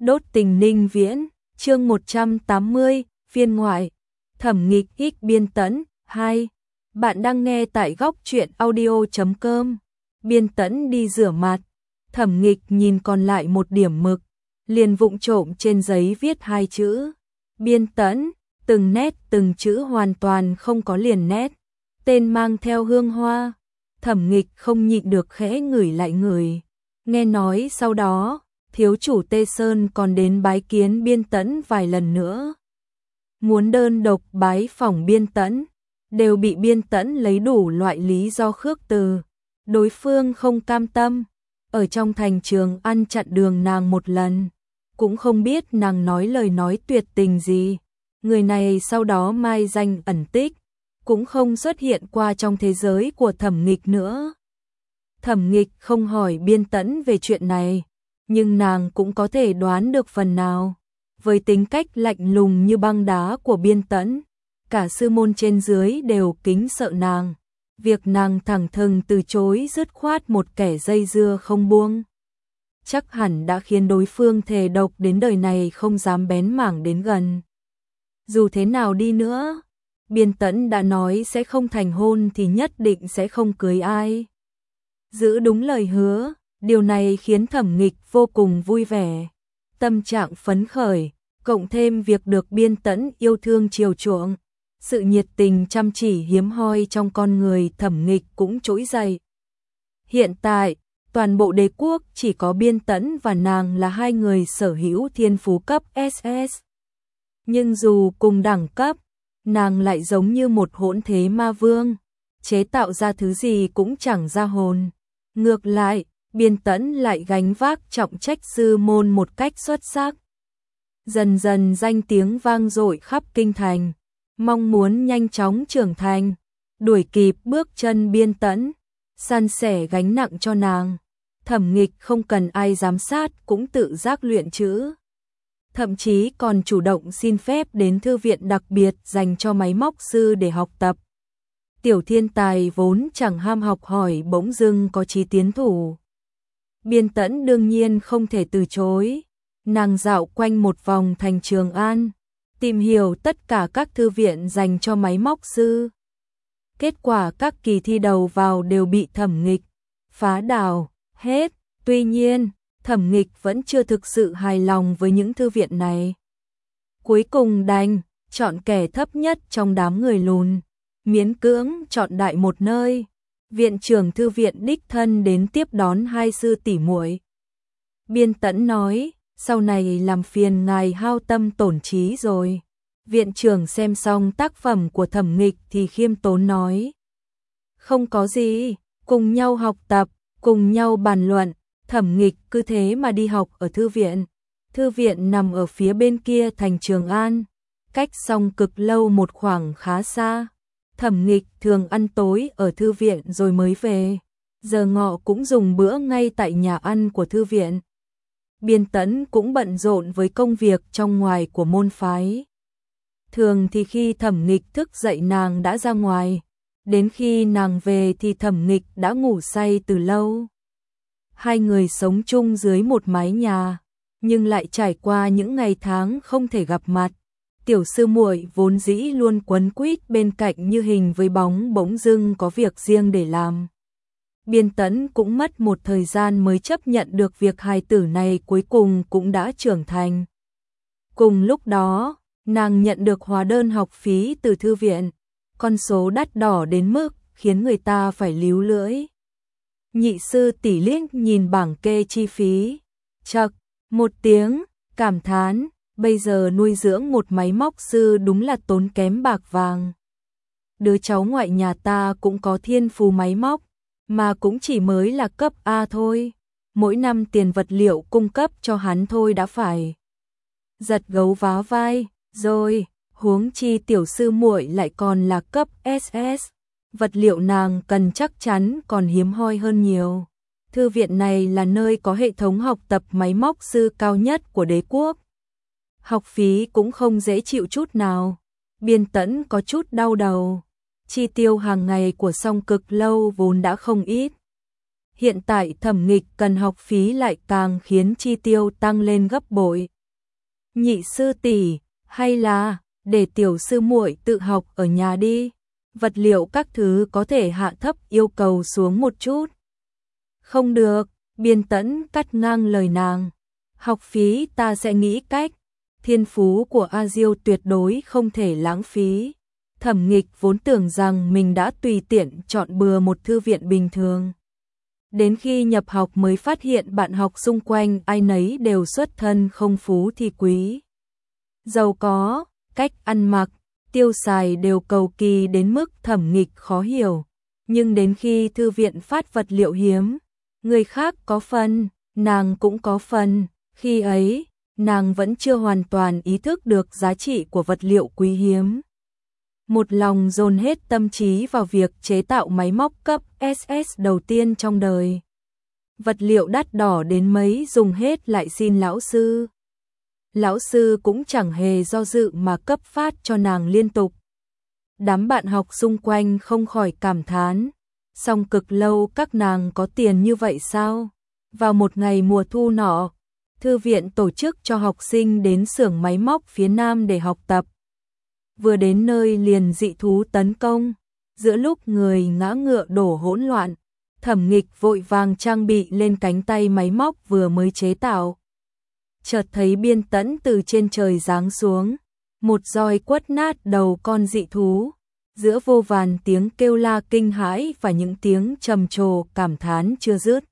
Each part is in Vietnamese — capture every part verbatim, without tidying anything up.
Đốt tình Ninh Viễn, chương một trăm tám mươi, phiên ngoại, thẩm nghịch ích biên tẫn, hai. Bạn đang nghe tại góc truyện audio chấm com. Biên tẫn đi rửa mặt, thẩm nghịch nhìn còn lại một điểm mực, liền vụng trộm trên giấy viết hai chữ. Biên tẫn, từng nét từng chữ hoàn toàn không có liền nét, tên mang theo hương hoa. Thẩm nghịch không nhịn được khẽ ngửi lại ngửi. Nghe nói sau đó, thiếu chủ Tê Sơn còn đến bái kiến biên tẫn vài lần nữa. Muốn đơn độc bái phỏng biên tẫn, đều bị biên tẫn lấy đủ loại lý do khước từ. Đối phương không cam tâm, ở trong thành Trường An chặn đường nàng một lần. Cũng không biết nàng nói lời nói tuyệt tình gì. Người này sau đó mai danh ẩn tích, cũng không xuất hiện qua trong thế giới của thẩm nghịch nữa. Thẩm nghịch không hỏi biên tẫn về chuyện này, nhưng nàng cũng có thể đoán được phần nào. Với tính cách lạnh lùng như băng đá của biên tẫn, cả sư môn trên dưới đều kính sợ nàng. Việc nàng thẳng thừng từ chối dứt khoát một kẻ dây dưa không buông, chắc hẳn đã khiến đối phương thề độc đến đời này không dám bén mảng đến gần. Dù thế nào đi nữa, biên tẫn đã nói sẽ không thành hôn thì nhất định sẽ không cưới ai. Giữ đúng lời hứa, điều này khiến thẩm nghịch vô cùng vui vẻ, tâm trạng phấn khởi, cộng thêm việc được biên tẫn yêu thương chiều chuộng, sự nhiệt tình chăm chỉ hiếm hoi trong con người thẩm nghịch cũng trỗi dậy. Hiện tại, toàn bộ đế quốc chỉ có biên tẫn và nàng là hai người sở hữu thiên phú cấp ét ét. Nhưng dù cùng đẳng cấp, nàng lại giống như một hỗn thế ma vương, chế tạo ra thứ gì cũng chẳng ra hồn. Ngược lại, biên tẫn lại gánh vác trọng trách sư môn một cách xuất sắc. Dần dần danh tiếng vang dội khắp kinh thành, mong muốn nhanh chóng trưởng thành, đuổi kịp bước chân biên tẫn, san sẻ gánh nặng cho nàng. Thẩm nghịch không cần ai giám sát cũng tự giác luyện chữ. Thậm chí còn chủ động xin phép đến thư viện đặc biệt dành cho máy móc sư để học tập. Tiểu thiên tài vốn chẳng ham học hỏi bỗng dưng có chí tiến thủ. Biên tẫn đương nhiên không thể từ chối. Nàng dạo quanh một vòng thành Trường An, tìm hiểu tất cả các thư viện dành cho máy móc sư. Kết quả các kỳ thi đầu vào đều bị thẩm nghịch phá đảo hết. Tuy nhiên, thẩm nghịch vẫn chưa thực sự hài lòng với những thư viện này. Cuối cùng đành chọn kẻ thấp nhất trong đám người lùn, miễn cưỡng chọn đại một nơi. Viện trưởng thư viện đích thân đến tiếp đón hai sư tỷ muội. Biên tẫn nói, sau này làm phiền ngài hao tâm tổn trí rồi. Viện trưởng xem xong tác phẩm của thẩm nghịch thì khiêm tốn nói, không có gì, cùng nhau học tập, cùng nhau bàn luận. Thẩm nghịch cứ thế mà đi học ở thư viện. Thư viện nằm ở phía bên kia thành Trường An, cách Song Cực Lâu một khoảng khá xa. Thẩm nghịch thường ăn tối ở thư viện rồi mới về, giờ ngọ cũng dùng bữa ngay tại nhà ăn của thư viện. Biên tẫn cũng bận rộn với công việc trong ngoài của môn phái. Thường thì khi thẩm nghịch thức dậy nàng đã ra ngoài, đến khi nàng về thì thẩm nghịch đã ngủ say từ lâu. Hai người sống chung dưới một mái nhà, nhưng lại trải qua những ngày tháng không thể gặp mặt. Tiểu sư muội vốn dĩ luôn quấn quýt bên cạnh như hình với bóng bỗng dưng có việc riêng để làm. Biên tẫn cũng mất một thời gian mới chấp nhận được việc hài tử này cuối cùng cũng đã trưởng thành. Cùng lúc đó, nàng nhận được hóa đơn học phí từ thư viện, con số đắt đỏ đến mức khiến người ta phải líu lưỡi. Nhị sư tỷ liếc nhìn bảng kê chi phí, chậc một tiếng, cảm thán, bây giờ nuôi dưỡng một máy móc sư đúng là tốn kém bạc vàng. Đứa cháu ngoại nhà ta cũng có thiên phú máy móc, mà cũng chỉ mới là cấp A thôi. Mỗi năm tiền vật liệu cung cấp cho hắn thôi đã phải giật gấu vá vai rồi, huống chi tiểu sư muội lại còn là cấp ét ét. Vật liệu nàng cần chắc chắn còn hiếm hoi hơn nhiều. Thư viện này là nơi có hệ thống học tập máy móc sư cao nhất của đế quốc. Học phí cũng không dễ chịu chút nào. Biên tẫn có chút đau đầu. Chi tiêu hàng ngày của Song Cực Lâu vốn đã không ít. hiện tại Thẩm Nghịch cần học phí lại càng khiến chi tiêu tăng lên gấp bội. Nhị sư tỷ, hay là để tiểu sư muội tự học ở nhà đi, vật liệu các thứ có thể hạ thấp yêu cầu xuống một chút. Không được, Biên Tẫn cắt ngang lời nàng. Học phí ta sẽ nghĩ cách, thiên phú của A Diêu tuyệt đối không thể lãng phí. Thẩm Nghịch vốn tưởng rằng mình đã tùy tiện chọn bừa một thư viện bình thường. Đến khi nhập học mới phát hiện bạn học xung quanh ai nấy đều xuất thân không phú thì quý. Giàu có, cách ăn mặc, tiêu xài đều cầu kỳ đến mức Thẩm Nghịch khó hiểu. Nhưng đến khi thư viện phát vật liệu hiếm, người khác có phần, nàng cũng có phần. Khi ấy, nàng vẫn chưa hoàn toàn ý thức được giá trị của vật liệu quý hiếm. Một lòng dồn hết tâm trí vào việc chế tạo máy móc cấp ét ét đầu tiên trong đời. Vật liệu đắt đỏ đến mấy dùng hết lại xin lão sư. Lão sư cũng chẳng hề do dự mà cấp phát cho nàng liên tục. Đám bạn học xung quanh không khỏi cảm thán, song cực lâu các nàng có tiền như vậy sao? Vào một ngày mùa thu nọ, thư viện tổ chức cho học sinh đến xưởng máy móc phía Nam để học tập. Vừa đến nơi liền dị thú tấn công, giữa lúc người ngã ngựa đổ hỗn loạn, Thẩm Nghịch vội vàng trang bị lên cánh tay máy móc vừa mới chế tạo. Chợt thấy Biên Tẫn từ trên trời giáng xuống, một roi quất nát đầu con dị thú, giữa vô vàn tiếng kêu la kinh hãi và những tiếng trầm trồ cảm thán chưa dứt.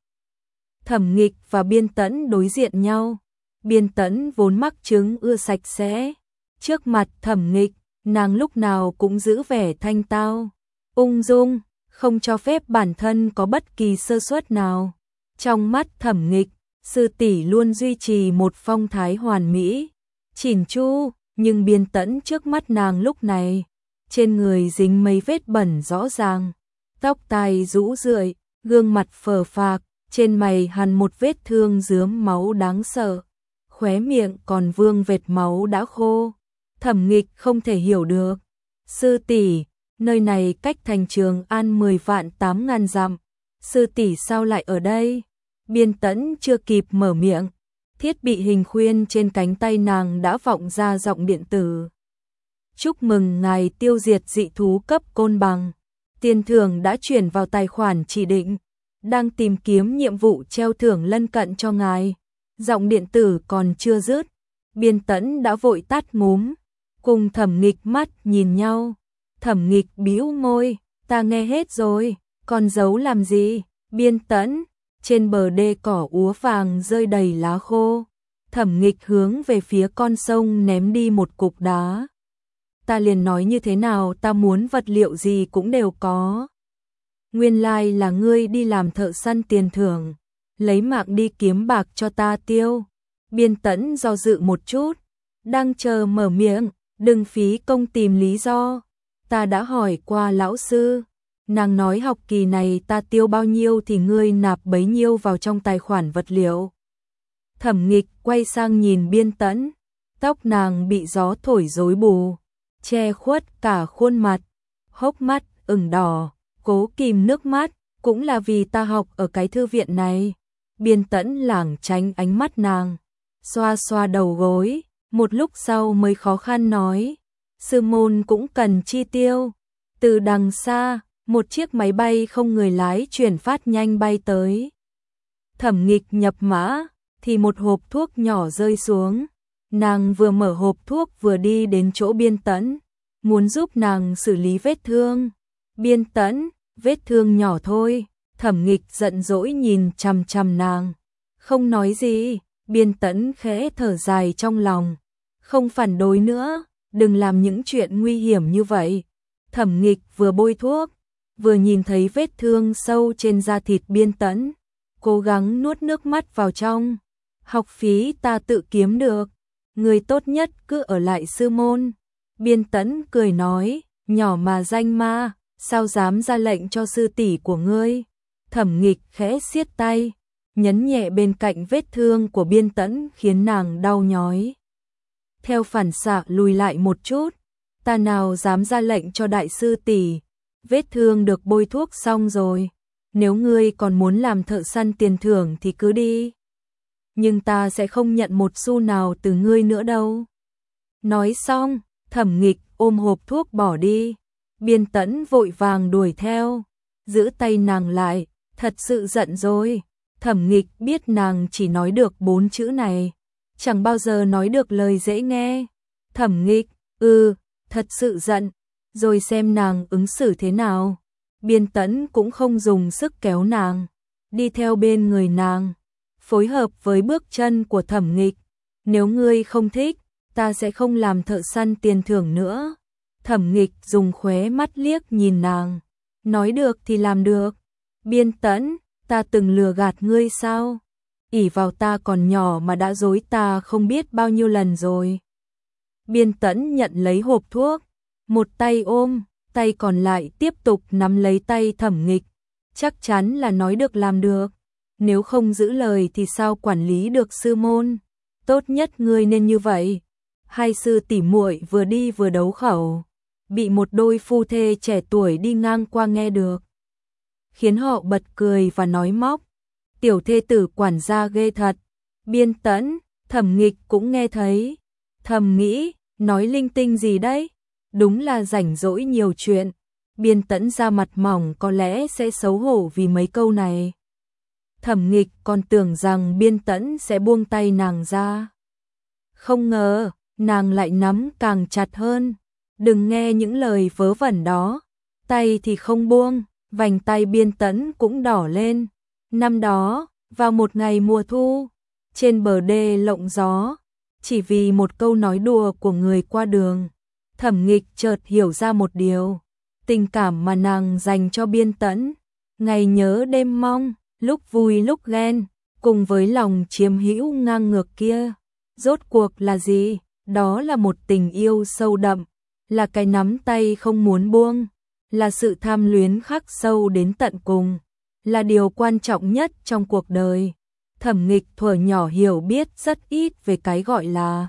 Thẩm Nghịch và Biên Tẫn đối diện nhau, Biên Tẫn vốn mắc chứng ưa sạch sẽ, trước mặt Thẩm Nghịch, nàng lúc nào cũng giữ vẻ thanh tao, ung dung, không cho phép bản thân có bất kỳ sơ suất nào. Trong mắt Thẩm Nghịch, sư tỷ luôn duy trì một phong thái hoàn mỹ, chỉn chu, nhưng Biên Tẫn trước mắt nàng lúc này, trên người dính mấy vết bẩn rõ ràng, tóc tai rũ rượi, gương mặt phờ phạc, trên mày hằn một vết thương rướm máu đáng sợ, khóe miệng còn vương vệt máu đã khô. Thẩm Nghịch không thể hiểu được. Sư tỷ, nơi này cách thành Trường An mười vạn tám ngàn dặm, sư tỷ sao lại ở đây? Biên Tẫn chưa kịp mở miệng, thiết bị hình khuyên trên cánh tay nàng đã vọng ra giọng điện tử. Chúc mừng ngài tiêu diệt dị thú cấp côn bằng, tiền thưởng đã chuyển vào tài khoản chỉ định, đang tìm kiếm nhiệm vụ treo thưởng lân cận cho ngài. Giọng điện tử còn chưa dứt, Biên Tẫn đã vội tắt ngúm, cùng Thẩm Nghịch mắt nhìn nhau. Thẩm Nghịch bĩu môi, ta nghe hết rồi, còn giấu làm gì? Biên Tẫn, trên bờ đê cỏ úa vàng rơi đầy lá khô. Thẩm Nghịch hướng về phía con sông ném đi một cục đá. Ta liền nói như thế nào, ta muốn vật liệu gì cũng đều có. Nguyên lai là ngươi đi làm thợ săn tiền thưởng, lấy mạng đi kiếm bạc cho ta tiêu. Biên Tẫn do dự một chút, đang chờ mở miệng, đừng phí công tìm lý do. Ta đã hỏi qua lão sư, nàng nói học kỳ này ta tiêu bao nhiêu thì ngươi nạp bấy nhiêu vào trong tài khoản vật liệu. Thẩm Nghịch quay sang nhìn Biên Tẫn, tóc nàng bị gió thổi rối bù, che khuất cả khuôn mặt, hốc mắt ửng đỏ, cố kìm nước mắt, cũng là vì ta học ở cái thư viện này. Biên Tẫn lảng tránh ánh mắt nàng, xoa xoa đầu gối, một lúc sau mới khó khăn nói, sư môn cũng cần chi tiêu. Từ đằng xa, một chiếc máy bay không người lái chuyển phát nhanh bay tới. Thẩm Nghịch nhập mã, thì một hộp thuốc nhỏ rơi xuống. Nàng vừa mở hộp thuốc vừa đi đến chỗ Biên Tẫn, muốn giúp nàng xử lý vết thương. Biên Tẫn, vết thương nhỏ thôi. Thẩm Nghịch giận dỗi nhìn chằm chằm nàng, không nói gì. Biên Tẫn khẽ thở dài trong lòng, không phản đối nữa, đừng làm những chuyện nguy hiểm như vậy. Thẩm Nghịch vừa bôi thuốc, vừa nhìn thấy vết thương sâu trên da thịt Biên Tẫn, cố gắng nuốt nước mắt vào trong. Học phí ta tự kiếm được, người tốt nhất cứ ở lại sư môn. Biên Tẫn cười nói, nhỏ mà danh ma, sao dám ra lệnh cho sư tỷ của ngươi. Thẩm Nghịch khẽ siết tay, nhấn nhẹ bên cạnh vết thương của Biên Tẫn khiến nàng đau nhói. Theo phản xạ lùi lại một chút, ta nào dám ra lệnh cho đại sư tỷ. Vết thương được bôi thuốc xong rồi, nếu ngươi còn muốn làm thợ săn tiền thưởng thì cứ đi. Nhưng ta sẽ không nhận một xu nào từ ngươi nữa đâu. Nói xong, Thẩm Nghịch ôm hộp thuốc bỏ đi. Biên Tẫn vội vàng đuổi theo, giữ tay nàng lại, thật sự giận rồi. Thẩm Nghịch biết nàng chỉ nói được bốn chữ này, chẳng bao giờ nói được lời dễ nghe. Thẩm Nghịch, ừ, thật sự giận, rồi xem nàng ứng xử thế nào. Biên Tẫn cũng không dùng sức kéo nàng, đi theo bên người nàng, phối hợp với bước chân của Thẩm Nghịch. Nếu ngươi không thích, ta sẽ không làm thợ săn tiền thưởng nữa. Thẩm Nghịch dùng khóe mắt liếc nhìn nàng, nói được thì làm được. Biên Tẫn, ta từng lừa gạt ngươi sao? Ỷ vào ta còn nhỏ mà đã dối ta không biết bao nhiêu lần rồi. Biên Tẫn nhận lấy hộp thuốc, một tay ôm, tay còn lại tiếp tục nắm lấy tay Thẩm Nghịch. Chắc chắn là nói được làm được, nếu không giữ lời thì sao quản lý được sư môn. Tốt nhất ngươi nên như vậy. Hai sư tỷ muội vừa đi vừa đấu khẩu, bị một đôi phu thê trẻ tuổi đi ngang qua nghe được, khiến họ bật cười và nói móc. Tiểu thê tử quản gia ghê thật. Biên Tẫn, Thẩm Nghịch cũng nghe thấy, thầm nghĩ, nói linh tinh gì đấy, đúng là rảnh rỗi nhiều chuyện. Biên Tẫn ra mặt mỏng có lẽ sẽ xấu hổ vì mấy câu này. Thẩm Nghịch còn tưởng rằng Biên Tẫn sẽ buông tay nàng ra, không ngờ nàng lại nắm càng chặt hơn. Đừng nghe những lời vớ vẩn đó. Tay thì không buông, vành tay Biên Tẫn cũng đỏ lên. Năm đó, vào một ngày mùa thu, trên bờ đê lộng gió, chỉ vì một câu nói đùa của người qua đường, Thẩm Nghịch chợt hiểu ra một điều. Tình cảm mà nàng dành cho Biên Tẫn, ngày nhớ đêm mong, lúc vui lúc ghen, cùng với lòng chiếm hữu ngang ngược kia, rốt cuộc là gì? Đó là một tình yêu sâu đậm, là cái nắm tay không muốn buông, là sự tham luyến khắc sâu đến tận cùng, là điều quan trọng nhất trong cuộc đời. Thẩm Nghịch thuở nhỏ hiểu biết rất ít về cái gọi là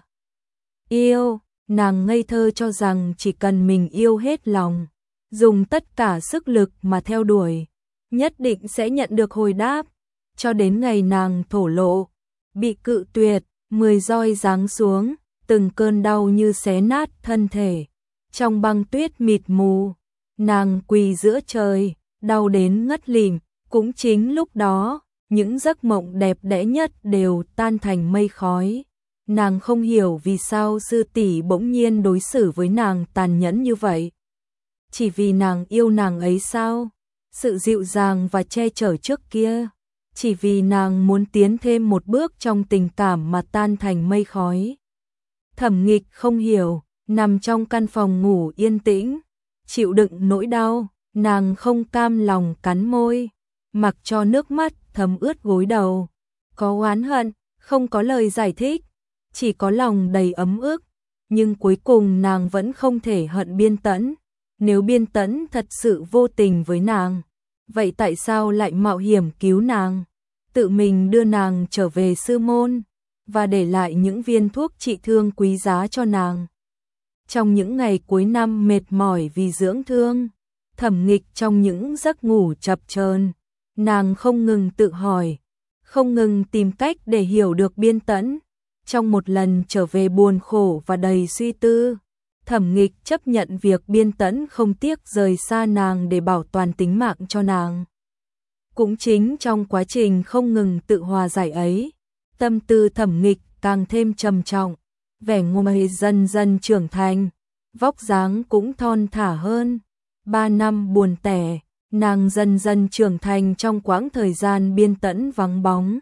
yêu, nàng ngây thơ cho rằng chỉ cần mình yêu hết lòng, dùng tất cả sức lực mà theo đuổi, nhất định sẽ nhận được hồi đáp. Cho đến ngày nàng thổ lộ, bị cự tuyệt, mười roi giáng xuống, từng cơn đau như xé nát thân thể. Trong băng tuyết mịt mù, nàng quỳ giữa trời, đau đến ngất lịm. Cũng chính lúc đó, những giấc mộng đẹp đẽ nhất đều tan thành mây khói. Nàng không hiểu vì sao sư tỷ bỗng nhiên đối xử với nàng tàn nhẫn như vậy. Chỉ vì nàng yêu nàng ấy sao? Sự dịu dàng và che chở trước kia, chỉ vì nàng muốn tiến thêm một bước trong tình cảm mà tan thành mây khói. Thẩm Nghịch không hiểu, nằm trong căn phòng ngủ yên tĩnh, chịu đựng nỗi đau, nàng không cam lòng cắn môi, mặc cho nước mắt thấm ướt gối đầu. Có oán hận, không có lời giải thích, chỉ có lòng đầy ấm ức. Nhưng cuối cùng nàng vẫn không thể hận Biên Tẫn. Nếu Biên Tẫn thật sự vô tình với nàng, vậy tại sao lại mạo hiểm cứu nàng, tự mình đưa nàng trở về sư môn, và để lại những viên thuốc trị thương quý giá cho nàng? Trong những ngày cuối năm mệt mỏi vì dưỡng thương, Thẩm Nghịch trong những giấc ngủ chập chờn, nàng không ngừng tự hỏi, không ngừng tìm cách để hiểu được Biên Tẫn. Trong một lần trở về buồn khổ và đầy suy tư, Thẩm Nghịch chấp nhận việc Biên Tẫn không tiếc rời xa nàng để bảo toàn tính mạng cho nàng. Cũng chính trong quá trình không ngừng tự hòa giải ấy, tâm tư Thẩm Nghịch càng thêm trầm trọng, vẻ ngoài dần dần trưởng thành, vóc dáng cũng thon thả hơn. Ba năm buồn tẻ, nàng dần dần trưởng thành trong quãng thời gian Biên Tẫn vắng bóng.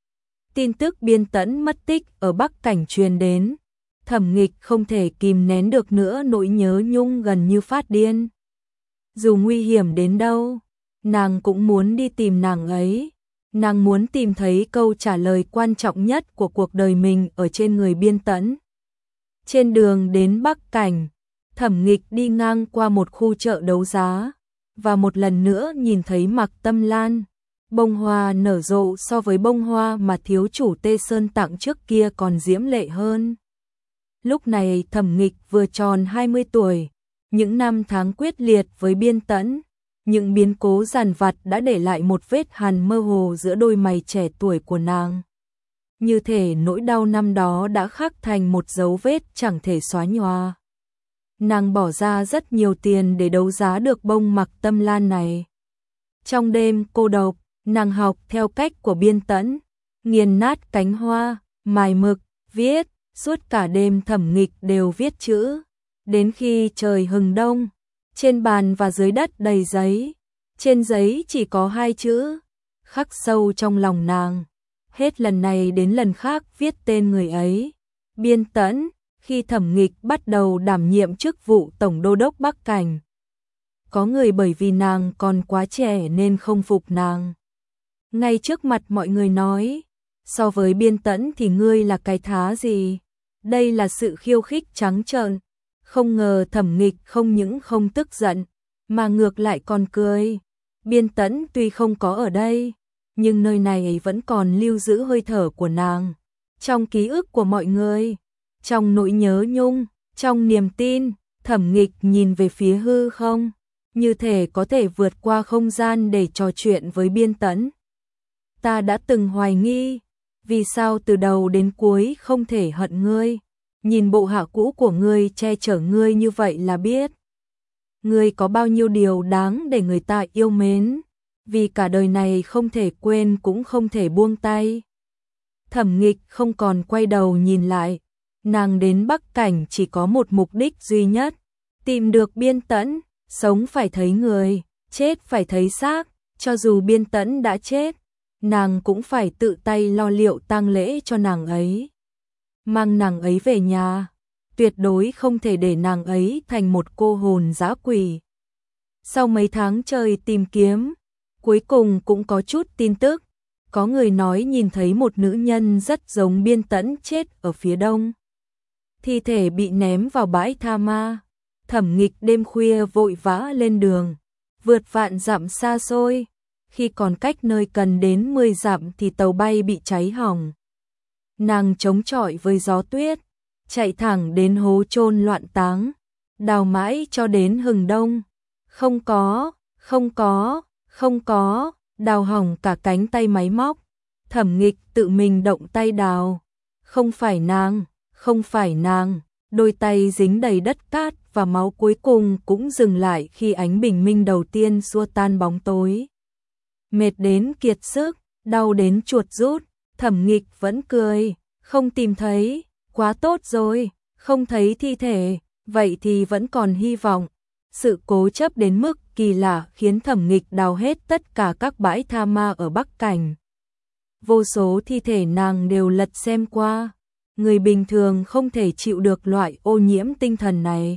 Tin tức Biên Tẫn mất tích ở Bắc Cảnh truyền đến, Thẩm Nghịch không thể kìm nén được nữa, nỗi nhớ nhung gần như phát điên. Dù nguy hiểm đến đâu, nàng cũng muốn đi tìm nàng ấy. Nàng muốn tìm thấy câu trả lời quan trọng nhất của cuộc đời mình ở trên người Biên Tẫn. Trên đường đến Bắc Cảnh, Thẩm Nghịch đi ngang qua một khu chợ đấu giá, và một lần nữa nhìn thấy Mặc Tâm Lan. Bông hoa nở rộ so với bông hoa mà thiếu chủ Tê Sơn tặng trước kia còn diễm lệ hơn. Lúc này Thẩm Nghịch vừa tròn hai mươi tuổi, những năm tháng quyết liệt với Biên Tẫn, những biến cố dằn vặt đã để lại một vết hằn mơ hồ giữa đôi mày trẻ tuổi của nàng. Như thể nỗi đau năm đó đã khắc thành một dấu vết chẳng thể xóa nhòa. Nàng bỏ ra rất nhiều tiền để đấu giá được bông mặc tâm lan này. Trong đêm cô độc, nàng học theo cách của Biên Tẫn, nghiền nát cánh hoa, mài mực, viết, suốt cả đêm Thẩm Nghịch đều viết chữ. Đến khi trời hừng đông, trên bàn và dưới đất đầy giấy, trên giấy chỉ có hai chữ, khắc sâu trong lòng nàng. Hết lần này đến lần khác viết tên người ấy, Biên Tẫn. Khi Thẩm Nghịch bắt đầu đảm nhiệm chức vụ Tổng Đô đốc Bắc Cảnh, có người bởi vì nàng còn quá trẻ nên không phục nàng. Ngay trước mặt mọi người nói, so với Biên Tẫn thì ngươi là cái thá gì? Đây là sự khiêu khích trắng trợn. Không ngờ Thẩm Nghịch không những không tức giận, mà ngược lại còn cười. Biên Tẫn tuy không có ở đây, nhưng nơi này vẫn còn lưu giữ hơi thở của nàng. Trong ký ức của mọi người, trong nỗi nhớ nhung, trong niềm tin, Thẩm Nghịch nhìn về phía hư không, như thể có thể vượt qua không gian để trò chuyện với Biên Tẫn. Ta đã từng hoài nghi, vì sao từ đầu đến cuối không thể hận ngươi, nhìn bộ hạ cũ của ngươi che chở ngươi như vậy là biết. Ngươi có bao nhiêu điều đáng để người ta yêu mến, vì cả đời này không thể quên cũng không thể buông tay. Thẩm Nghịch không còn quay đầu nhìn lại, nàng đến Bắc Cảnh chỉ có một mục đích duy nhất, tìm được Biên Tẫn, sống phải thấy người, chết phải thấy xác, cho dù Biên Tẫn đã chết, nàng cũng phải tự tay lo liệu tang lễ cho nàng ấy. Mang nàng ấy về nhà, tuyệt đối không thể để nàng ấy thành một cô hồn dã quỷ. Sau mấy tháng trời tìm kiếm, cuối cùng cũng có chút tin tức, có người nói nhìn thấy một nữ nhân rất giống Biên Tẫn chết ở phía đông. Thi thể bị ném vào bãi tha ma. Thẩm Nghịch đêm khuya vội vã lên đường, vượt vạn dặm xa xôi. Khi còn cách nơi cần đến mười dặm thì tàu bay bị cháy hỏng. Nàng chống chọi với gió tuyết, chạy thẳng đến hố chôn loạn táng, đào mãi cho đến hừng đông. Không có, không có, không có, đào hỏng cả cánh tay máy móc. Thẩm Nghịch tự mình động tay đào. Không phải nàng, không phải nàng, đôi tay dính đầy đất cát và máu cuối cùng cũng dừng lại khi ánh bình minh đầu tiên xua tan bóng tối. Mệt đến kiệt sức, đau đến chuột rút, Thẩm Nghịch vẫn cười, không tìm thấy, quá tốt rồi, không thấy thi thể, vậy thì vẫn còn hy vọng. Sự cố chấp đến mức kỳ lạ khiến Thẩm Nghịch đào hết tất cả các bãi tha ma ở Bắc Cảnh. Vô số thi thể nàng đều lật xem qua, người bình thường không thể chịu được loại ô nhiễm tinh thần này.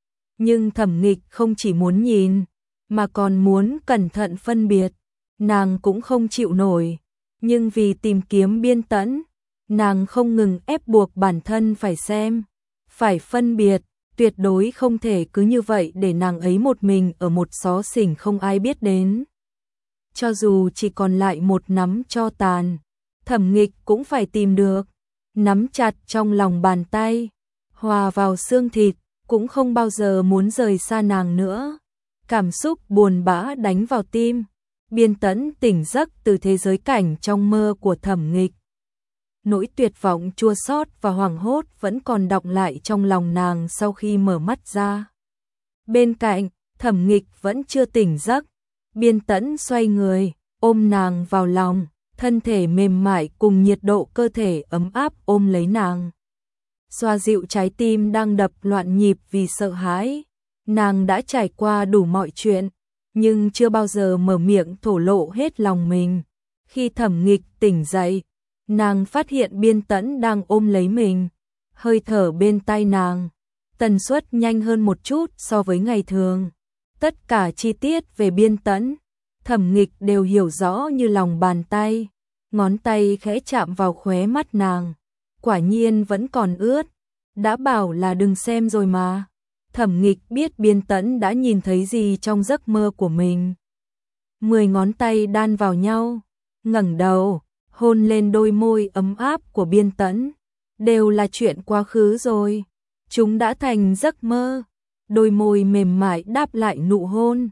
Nhưng Thẩm Nghịch không chỉ muốn nhìn, mà còn muốn cẩn thận phân biệt. Nàng cũng không chịu nổi, nhưng vì tìm kiếm Biên Tẫn, nàng không ngừng ép buộc bản thân phải xem, phải phân biệt, tuyệt đối không thể cứ như vậy để nàng ấy một mình ở một xó xỉnh không ai biết đến. Cho dù chỉ còn lại một nắm tro tàn, Thẩm Nghịch cũng phải tìm được, nắm chặt trong lòng bàn tay, hòa vào xương thịt, cũng không bao giờ muốn rời xa nàng nữa. Cảm xúc buồn bã đánh vào tim. Biên Tẫn tỉnh giấc từ thế giới cảnh trong mơ của Thẩm Nghịch. Nỗi tuyệt vọng chua xót và hoảng hốt vẫn còn đọng lại trong lòng nàng sau khi mở mắt ra. Bên cạnh, Thẩm Nghịch vẫn chưa tỉnh giấc. Biên Tẫn xoay người, ôm nàng vào lòng, thân thể mềm mại cùng nhiệt độ cơ thể ấm áp ôm lấy nàng. Xoa dịu trái tim đang đập loạn nhịp vì sợ hãi. Nàng đã trải qua đủ mọi chuyện, nhưng chưa bao giờ mở miệng thổ lộ hết lòng mình. Khi Thẩm Nghịch tỉnh dậy, nàng phát hiện Biên Tẫn đang ôm lấy mình, hơi thở bên tai nàng, tần suất nhanh hơn một chút so với ngày thường. Tất cả chi tiết về Biên Tẫn, Thẩm Nghịch đều hiểu rõ như lòng bàn tay, ngón tay khẽ chạm vào khóe mắt nàng, quả nhiên vẫn còn ướt, đã bảo là đừng xem rồi mà. Thẩm Nghịch biết Biên Tẫn đã nhìn thấy gì trong giấc mơ của mình. Mười ngón tay đan vào nhau, ngẩng đầu, hôn lên đôi môi ấm áp của Biên Tẫn. Đều là chuyện quá khứ rồi, chúng đã thành giấc mơ. Đôi môi mềm mại đáp lại nụ hôn.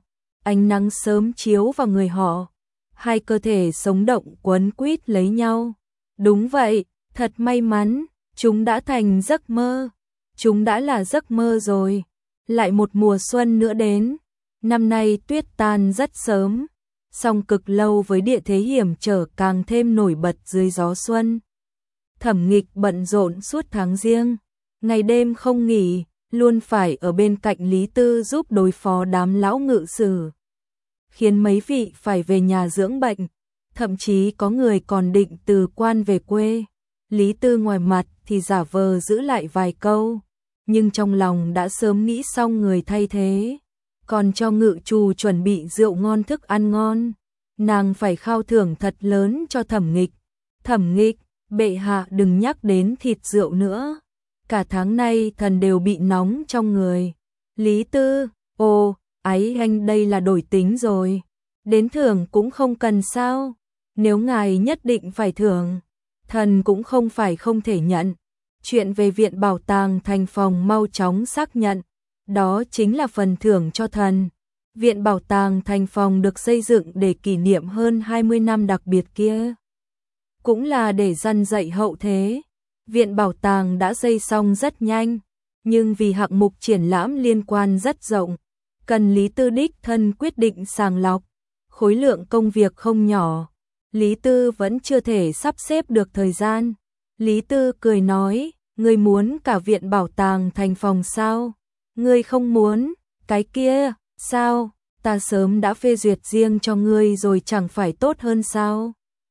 ánh nắng sớm chiếu vào người họ, hai cơ thể sống động quấn quýt lấy nhau. Đúng vậy, thật may mắn, chúng đã thành giấc mơ, chúng đã là giấc mơ rồi. Lại một mùa xuân nữa đến, năm nay tuyết tan rất sớm, song cực lâu với địa thế hiểm trở càng thêm nổi bật dưới gió xuân. Thẩm Nghịch bận rộn suốt tháng giêng, ngày đêm không nghỉ, luôn phải ở bên cạnh Lý Tư giúp đối phó đám lão ngự sử, khiến mấy vị phải về nhà dưỡng bệnh, thậm chí có người còn định từ quan về quê. Lý Tư ngoài mặt thì giả vờ giữ lại vài câu, nhưng trong lòng đã sớm nghĩ xong người thay thế, còn cho ngự trù chuẩn bị rượu ngon thức ăn ngon. Nàng phải khao thưởng thật lớn cho Thẩm Nghịch. Thẩm Nghịch, bệ hạ đừng nhắc đến thịt rượu nữa. Cả tháng nay thần đều bị nóng trong người. Lý Tư, ồ, ái anh đây là đổi tính rồi. Đến thưởng cũng không cần sao. Nếu ngài nhất định phải thưởng, thần cũng không phải không thể nhận. Chuyện về viện bảo tàng thành phòng mau chóng xác nhận. Đó chính là phần thưởng cho thần. Viện bảo tàng thành phòng được xây dựng để kỷ niệm hơn hai mươi năm đặc biệt kia, cũng là để răn dạy hậu thế. Viện bảo tàng đã xây xong rất nhanh, nhưng vì hạng mục triển lãm liên quan rất rộng, cần Lý Tư đích thân quyết định sàng lọc, khối lượng công việc không nhỏ. Lý Tư vẫn chưa thể sắp xếp được thời gian. Lý Tư cười nói, ngươi muốn cả viện bảo tàng thành phòng sao? Ngươi không muốn, cái kia, sao? Ta sớm đã phê duyệt riêng cho ngươi rồi chẳng phải tốt hơn sao?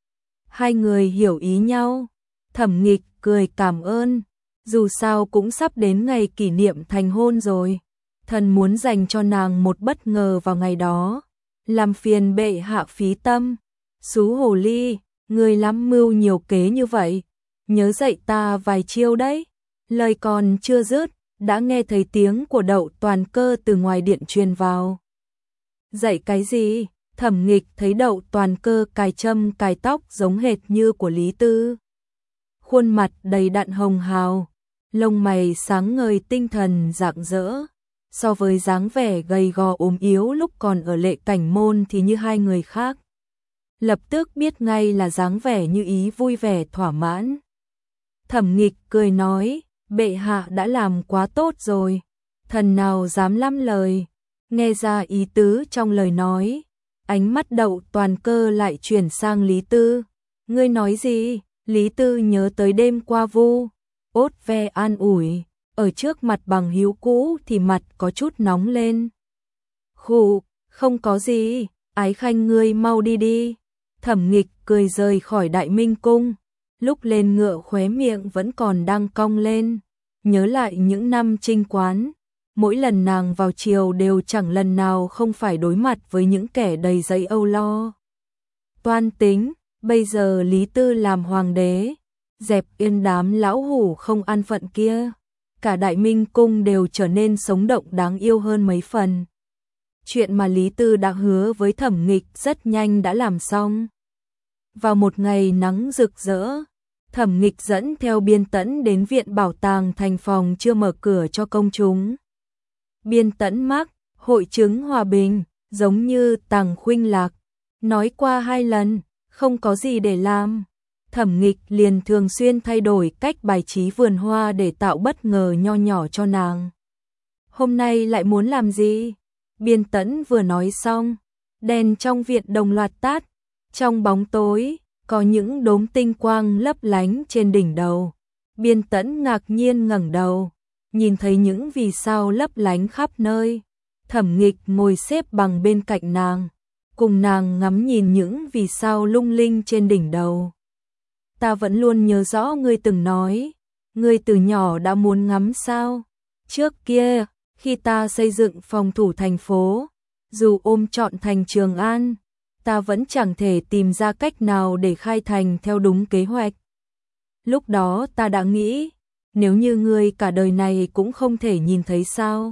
Hai người hiểu ý nhau. Thẩm Nghịch cười cảm ơn, dù sao cũng sắp đến ngày kỷ niệm thành hôn rồi. Thần muốn dành cho nàng một bất ngờ vào ngày đó, làm phiền bệ hạ phí tâm. Xú hồ ly, ngươi lắm mưu nhiều kế như vậy, nhớ dạy ta vài chiêu đấy. Lời còn chưa dứt, đã nghe thấy tiếng của Đậu Toàn Cơ từ ngoài điện truyền vào. Dạy cái gì? Thẩm Nghịch thấy Đậu Toàn Cơ cài châm cài tóc giống hệt như của Lý Tư. Khuôn mặt đầy đặn hồng hào, lông mày sáng ngời tinh thần rạng rỡ. So với dáng vẻ gầy gò ốm yếu lúc còn ở Lệ Cảnh Môn thì như hai người khác. Lập tức biết ngay là dáng vẻ như ý vui vẻ thỏa mãn. Thẩm Nghịch cười nói, bệ hạ đã làm quá tốt rồi, thần nào dám lắm lời. Nghe ra ý tứ trong lời nói, ánh mắt Đậu Toàn Cơ lại chuyển sang Lý Tư. Ngươi nói gì? Lý Tư nhớ tới đêm qua vu ốt ve an ủi, ở trước mặt bằng hữu cũ thì mặt có chút nóng lên. Khụ, không có gì, ái khanh ngươi mau đi đi. Thẩm Nghịch cười rời khỏi Đại Minh Cung, lúc lên ngựa khóe miệng vẫn còn đang cong lên, nhớ lại những năm trinh quán. Mỗi lần nàng vào triều đều chẳng lần nào không phải đối mặt với những kẻ đầy giấy âu lo. Toan tính, bây giờ Lý Tư làm hoàng đế, dẹp yên đám lão hủ không an phận kia. Cả Đại Minh Cung đều trở nên sống động đáng yêu hơn mấy phần. Chuyện mà Lý Tư đã hứa với Thẩm Nghịch rất nhanh đã làm xong. Vào một ngày nắng rực rỡ, Thẩm Nghịch dẫn theo Biên Tẫn đến viện bảo tàng thành phòng chưa mở cửa cho công chúng. Biên Tẫn mắc, hội chứng hòa bình, giống như Tằng Khuynh Lạc, nói qua hai lần, không có gì để làm. Thẩm Nghịch liền thường xuyên thay đổi cách bài trí vườn hoa để tạo bất ngờ nho nhỏ cho nàng. Hôm nay lại muốn làm gì? Biên Tẫn vừa nói xong, đèn trong viện đồng loạt tắt, trong bóng tối, có những đốm tinh quang lấp lánh trên đỉnh đầu. Biên Tẫn ngạc nhiên ngẩng đầu, nhìn thấy những vì sao lấp lánh khắp nơi. Thẩm Nghịch ngồi xếp bằng bên cạnh nàng, cùng nàng ngắm nhìn những vì sao lung linh trên đỉnh đầu. Ta vẫn luôn nhớ rõ ngươi từng nói, ngươi từ nhỏ đã muốn ngắm sao. Trước kia, khi ta xây dựng phòng thủ thành phố, dù ôm trọn thành Trường An, ta vẫn chẳng thể tìm ra cách nào để khai thành theo đúng kế hoạch. Lúc đó ta đã nghĩ, nếu như ngươi cả đời này cũng không thể nhìn thấy sao,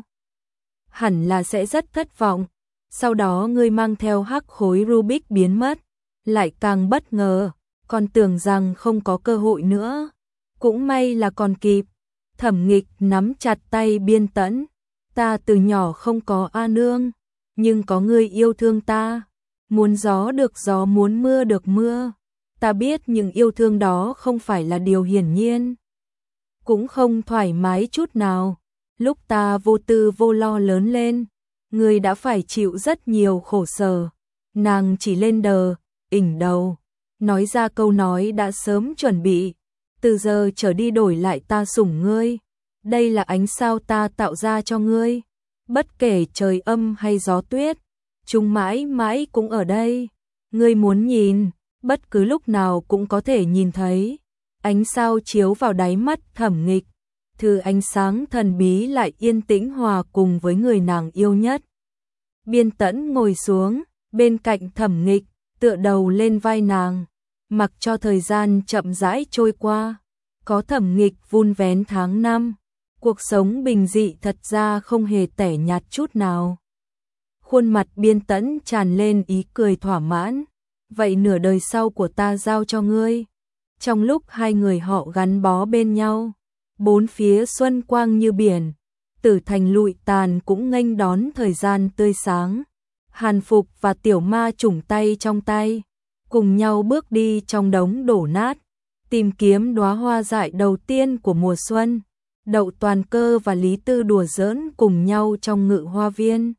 hẳn là sẽ rất thất vọng. Sau đó ngươi mang theo hắc khối Rubik biến mất, lại càng bất ngờ, còn tưởng rằng không có cơ hội nữa. Cũng may là còn kịp. Thẩm Nghịch nắm chặt tay Biên Tẫn, ta từ nhỏ không có a nương, nhưng có người yêu thương ta, muốn gió được gió, muốn mưa được mưa. Ta biết những yêu thương đó không phải là điều hiển nhiên, cũng không thoải mái chút nào. Lúc ta vô tư vô lo lớn lên, ngươi đã phải chịu rất nhiều khổ sở. Nàng chỉ lên đờ, ỉnh đầu, nói ra câu nói đã sớm chuẩn bị. Từ giờ trở đi đổi lại ta sủng ngươi. Đây là ánh sao ta tạo ra cho ngươi. Bất kể trời âm hay gió tuyết, chúng mãi mãi cũng ở đây. Ngươi muốn nhìn, bất cứ lúc nào cũng có thể nhìn thấy. Ánh sao chiếu vào đáy mắt Thẩm Nghịch, thứ ánh sáng thần bí lại yên tĩnh hòa cùng với người nàng yêu nhất. Biên Tẫn ngồi xuống bên cạnh Thẩm Nghịch, tựa đầu lên vai nàng, mặc cho thời gian chậm rãi trôi qua. Có Thẩm Nghịch vun vén tháng năm, cuộc sống bình dị thật ra không hề tẻ nhạt chút nào. Khuôn mặt Biên Tẫn tràn lên ý cười thỏa mãn. Vậy nửa đời sau của ta giao cho ngươi. Trong lúc hai người họ gắn bó bên nhau, bốn phía xuân quang như biển, Tử Thành lụi tàn cũng nghênh đón thời gian tươi sáng. Hàn Phục và Tiểu Ma chủng tay trong tay, cùng nhau bước đi trong đống đổ nát, tìm kiếm đóa hoa dại đầu tiên của mùa xuân. Đậu Toàn Cơ và Lý Tư đùa giỡn cùng nhau trong ngự hoa viên.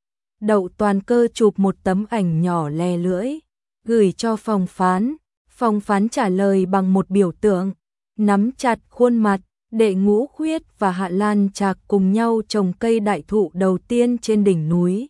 Đậu Toàn Cơ chụp một tấm ảnh nhỏ lè lưỡi, gửi cho Phòng Phán. Phòng Phán trả lời bằng một biểu tượng, nắm chặt khuôn mặt. Đệ Ngũ Khuyết và Hạ Lan Trạc cùng nhau trồng cây đại thụ đầu tiên trên đỉnh núi.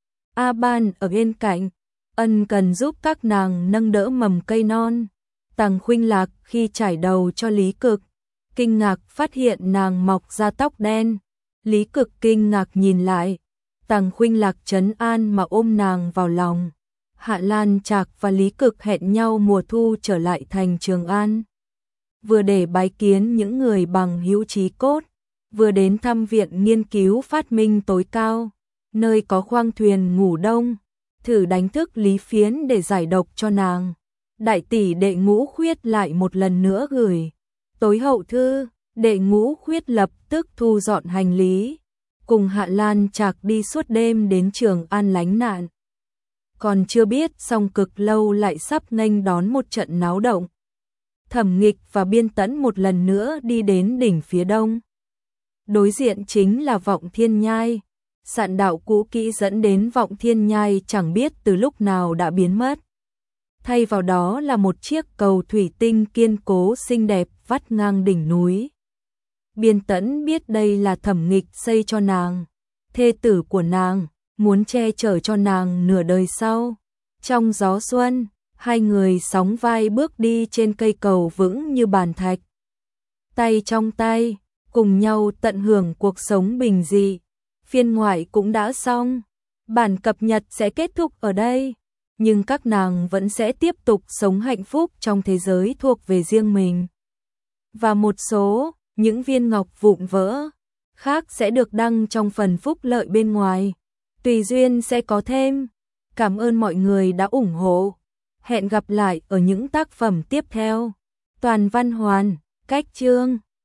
A Ban ở bên cạnh, ân cần giúp các nàng nâng đỡ mầm cây non. Tằng Khuynh Lạc khi trải đầu cho Lý Cực, kinh ngạc phát hiện nàng mọc ra tóc đen. Lý Cực kinh ngạc nhìn lại, Tằng Khuynh Lạc trấn an mà ôm nàng vào lòng. Hạ Lan Trạc và Lý Cực hẹn nhau mùa thu trở lại thành Trường An, vừa để bái kiến những người bằng hữu chí cốt, vừa đến thăm viện nghiên cứu phát minh tối cao, nơi có khoang thuyền ngủ đông, thử đánh thức Lý Phiến để giải độc cho nàng. Đại tỷ Đệ Ngũ Khuyết lại một lần nữa gửi tối hậu thư. Đệ Ngũ Khuyết lập tức thu dọn hành lý, cùng Hạ Lan Trạc đi suốt đêm đến Trường An lánh nạn. Còn chưa biết xong cực lâu lại sắp nghênh đón một trận náo động. Thẩm Nghịch và Biên Tẫn một lần nữa đi đến đỉnh phía đông. Đối diện chính là Vọng Thiên Nhai. Sạn đạo cũ kỹ dẫn đến Vọng Thiên Nhai chẳng biết từ lúc nào đã biến mất. Thay vào đó là một chiếc cầu thủy tinh kiên cố xinh đẹp vắt ngang đỉnh núi. Biên Tẫn biết đây là Thẩm Nghịch xây cho nàng, thê tử của nàng, muốn che chở cho nàng nửa đời sau. Trong gió xuân, hai người sóng vai bước đi trên cây cầu vững như bàn thạch. Tay trong tay, cùng nhau tận hưởng cuộc sống bình dị. Phiên ngoại cũng đã xong, bản cập nhật sẽ kết thúc ở đây, nhưng các nàng vẫn sẽ tiếp tục sống hạnh phúc trong thế giới thuộc về riêng mình. Và một số, những viên ngọc vụn vỡ khác sẽ được đăng trong phần phúc lợi bên ngoài. Tùy duyên sẽ có thêm. Cảm ơn mọi người đã ủng hộ. Hẹn gặp lại ở những tác phẩm tiếp theo. Toàn văn hoàn, cách chương